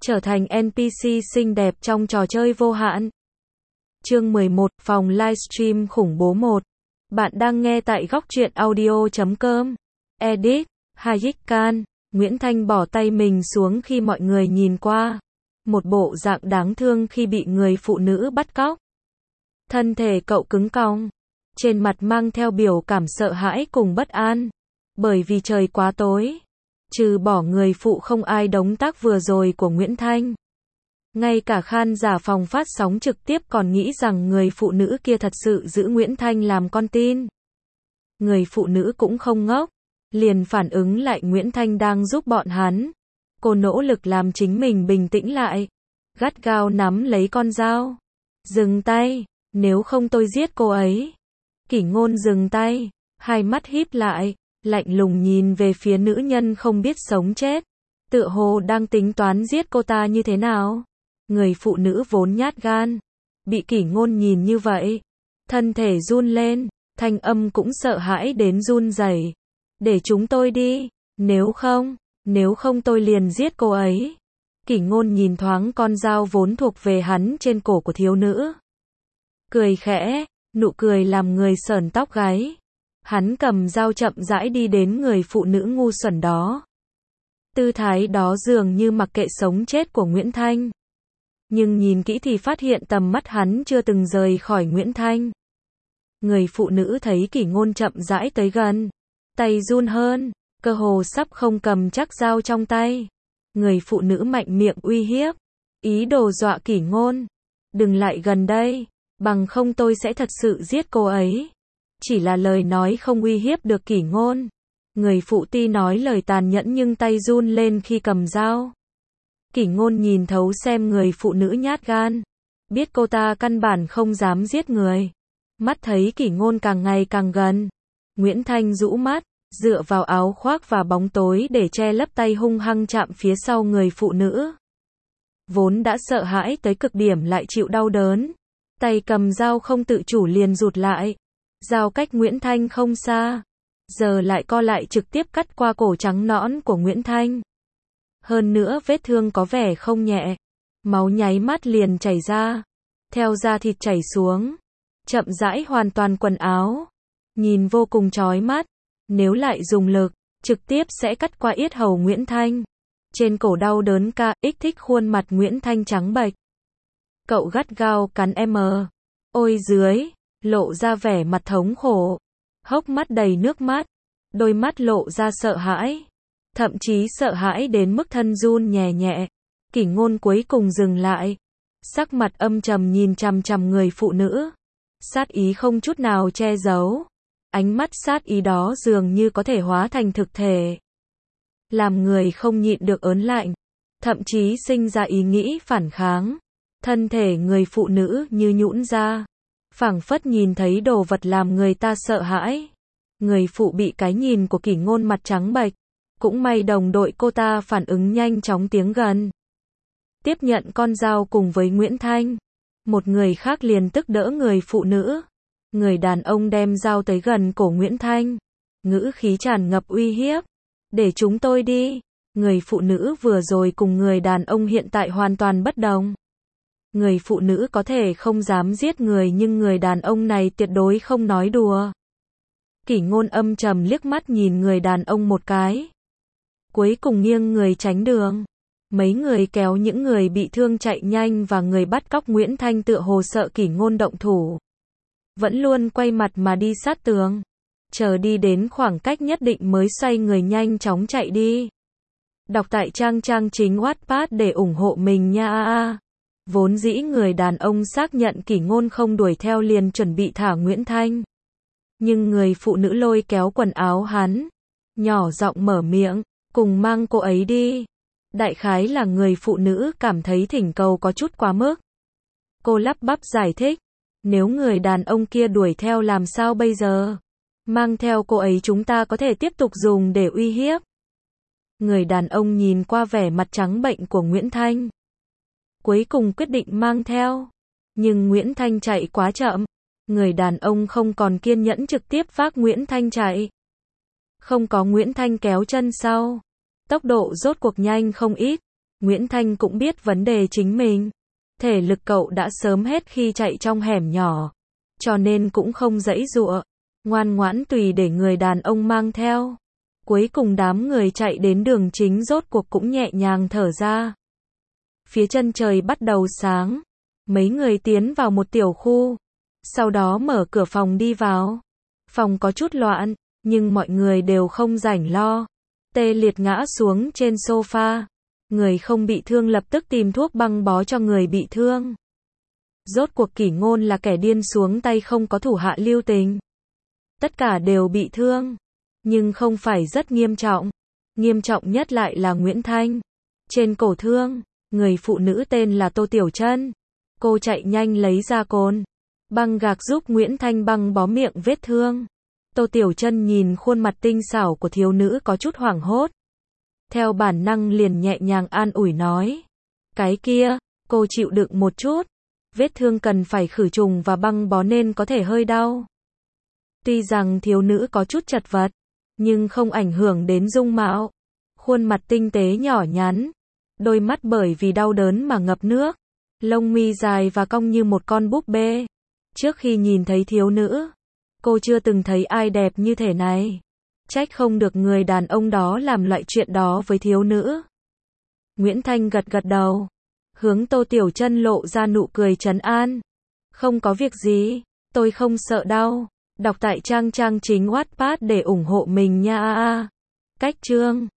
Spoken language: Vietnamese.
trở thành NPC xinh đẹp trong trò chơi vô hạn. Chương 11, phòng livestream khủng bố 1. Bạn đang nghe tại goctruyện.audio.com. Edit, Hayik Khan. Nguyễn Thanh bỏ tay mình xuống khi mọi người nhìn qua. Một bộ dạng đáng thương khi bị người phụ nữ bắt cóc. Thân thể cậu cứng cong. Trên mặt mang theo biểu cảm sợ hãi cùng bất an. Bởi vì trời quá tối. Trừ bỏ người phụ không ai đóng tác vừa rồi của Nguyễn Thanh. Ngay cả khán giả phòng phát sóng trực tiếp còn nghĩ rằng người phụ nữ kia thật sự giữ Nguyễn Thanh làm con tin. Người phụ nữ cũng không ngốc. Liền phản ứng lại Nguyễn Thanh đang giúp bọn hắn. Cô nỗ lực làm chính mình bình tĩnh lại. Gắt gao nắm lấy con dao. Dừng tay, nếu không tôi giết cô ấy. Kỷ Ngôn dừng tay, hai mắt híp lại, lạnh lùng nhìn về phía nữ nhân không biết sống chết. Tựa hồ đang tính toán giết cô ta như thế nào. Người phụ nữ vốn nhát gan. Bị Kỷ Ngôn nhìn như vậy. Thân thể run lên, thanh âm cũng sợ hãi đến run rẩy. Để chúng tôi đi, nếu không tôi liền giết cô ấy. Kỷ Ngôn nhìn thoáng con dao vốn thuộc về hắn trên cổ của thiếu nữ. Cười khẽ, nụ cười làm người sởn tóc gáy. Hắn cầm dao chậm rãi đi đến người phụ nữ ngu xuẩn đó. Tư thái đó dường như mặc kệ sống chết của Nguyễn Thanh. Nhưng nhìn kỹ thì phát hiện tầm mắt hắn chưa từng rời khỏi Nguyễn Thanh. Người phụ nữ thấy Kỷ Ngôn chậm rãi tới gần. Tay run hơn, cơ hồ sắp không cầm chắc dao trong tay. Người phụ nữ mạnh miệng uy hiếp. Ý đồ dọa Kỷ Ngôn. Đừng lại gần đây, bằng không tôi sẽ thật sự giết cô ấy. Chỉ là lời nói không uy hiếp được Kỷ Ngôn. Người phụ tuy nói lời tàn nhẫn nhưng tay run lên khi cầm dao. Kỷ Ngôn nhìn thấu xem người phụ nữ nhát gan. Biết cô ta căn bản không dám giết người. Mắt thấy Kỷ Ngôn càng ngày càng gần. Nguyễn Thanh rũ mắt, dựa vào áo khoác và bóng tối để che lấp tay hung hăng chạm phía sau người phụ nữ. Vốn đã sợ hãi tới cực điểm lại chịu đau đớn. Tay cầm dao không tự chủ liền rụt lại. Dao cách Nguyễn Thanh không xa. Giờ lại co lại trực tiếp cắt qua cổ trắng nõn của Nguyễn Thanh. Hơn nữa vết thương có vẻ không nhẹ. Máu nháy mắt liền chảy ra. Theo da thịt chảy xuống. Chậm rãi hoàn toàn quần áo. Nhìn vô cùng chói mắt. Nếu lại dùng lực, trực tiếp sẽ cắt qua yết hầu Nguyễn Thanh. Trên cổ đau đớn kích thích khuôn mặt Nguyễn Thanh trắng bệch. Cậu gắt gao cắn ôi dưới, lộ ra vẻ mặt thống khổ. Hốc mắt đầy nước mắt. Đôi mắt lộ ra sợ hãi. Thậm chí sợ hãi đến mức thân run nhẹ nhẹ. Kỷ Ngôn cuối cùng dừng lại. Sắc mặt âm trầm nhìn chằm chằm người phụ nữ. Sát ý không chút nào che giấu. Ánh mắt sát ý đó dường như có thể hóa thành thực thể. Làm người không nhịn được ớn lạnh. Thậm chí sinh ra ý nghĩ phản kháng. Thân thể người phụ nữ như nhũn ra. Phảng phất nhìn thấy đồ vật làm người ta sợ hãi. Người phụ bị cái nhìn của Kỷ Ngôn mặt trắng bệch. Cũng may đồng đội cô ta phản ứng nhanh chóng tiến gần. Tiếp nhận con dao cùng với Nguyễn Thanh. Một người khác liền tức đỡ người phụ nữ. Người đàn ông đem dao tới gần cổ Nguyễn Thanh. Ngữ khí tràn ngập uy hiếp. Để chúng tôi đi. Người phụ nữ vừa rồi cùng người đàn ông hiện tại hoàn toàn bất đồng. Người phụ nữ có thể không dám giết người nhưng người đàn ông này tuyệt đối không nói đùa. Kỷ Ngôn âm trầm liếc mắt nhìn người đàn ông một cái. Cuối cùng nghiêng người tránh đường. Mấy người kéo những người bị thương chạy nhanh và người bắt cóc Nguyễn Thanh tựa hồ sợ Kỷ Ngôn động thủ. Vẫn luôn quay mặt mà đi sát tường. Chờ đi đến khoảng cách nhất định mới xoay người nhanh chóng chạy đi. Đọc tại trang chính Wattpad để ủng hộ mình nha. Vốn dĩ người đàn ông xác nhận Kỷ Ngôn không đuổi theo liền chuẩn bị thả Nguyễn Thanh. Nhưng người phụ nữ lôi kéo quần áo hắn. Nhỏ giọng mở miệng, cùng mang cô ấy đi. Đại khái là người phụ nữ cảm thấy thỉnh cầu có chút quá mức. Cô lắp bắp giải thích. Nếu người đàn ông kia đuổi theo làm sao bây giờ? Mang theo cô ấy chúng ta có thể tiếp tục dùng để uy hiếp. Người đàn ông nhìn qua vẻ mặt trắng bệnh của Nguyễn Thanh. Cuối cùng quyết định mang theo. Nhưng Nguyễn Thanh chạy quá chậm. Người đàn ông không còn kiên nhẫn trực tiếp vác Nguyễn Thanh chạy. Không có Nguyễn Thanh kéo chân sau. Tốc độ rốt cuộc nhanh không ít. Nguyễn Thanh cũng biết vấn đề chính mình. Thể lực cậu đã sớm hết khi chạy trong hẻm nhỏ, cho nên cũng không giãy giụa, ngoan ngoãn tùy để người đàn ông mang theo. Cuối cùng đám người chạy đến đường chính rốt cuộc cũng nhẹ nhàng thở ra. Phía chân trời bắt đầu sáng, mấy người tiến vào một tiểu khu, sau đó mở cửa phòng đi vào. Phòng có chút loạn, nhưng mọi người đều không rảnh lo. Tê liệt ngã xuống trên sofa. Người không bị thương lập tức tìm thuốc băng bó cho người bị thương. Rốt cuộc Kỷ Ngôn là kẻ điên xuống tay, không có thủ hạ lưu tình. Tất cả đều bị thương, nhưng không phải rất nghiêm trọng. Nghiêm trọng nhất lại là Nguyễn Thanh. Trên cổ thương, người phụ nữ tên là Tô Tiểu Trân. Cô chạy nhanh lấy ra cồn băng gạc giúp Nguyễn Thanh băng bó miệng vết thương. Tô Tiểu Trân nhìn khuôn mặt tinh xảo của thiếu nữ có chút hoảng hốt. Theo bản năng liền nhẹ nhàng an ủi nói. Cái kia, cô chịu đựng một chút. Vết thương cần phải khử trùng và băng bó nên có thể hơi đau. Tuy rằng thiếu nữ có chút chật vật, nhưng không ảnh hưởng đến dung mạo. Khuôn mặt tinh tế nhỏ nhắn, đôi mắt bởi vì đau đớn mà ngập nước, lông mi dài và cong như một con búp bê. Trước khi nhìn thấy thiếu nữ, cô chưa từng thấy ai đẹp như thế này. Trách không được người đàn ông đó làm loại chuyện đó với thiếu nữ. Nguyễn Thanh gật gật đầu, hướng Tô Tiểu Trân lộ ra nụ cười trấn an. Không có việc gì, tôi không sợ đau. Đọc tại trang chính Wattpad để ủng hộ mình nha. Cách chương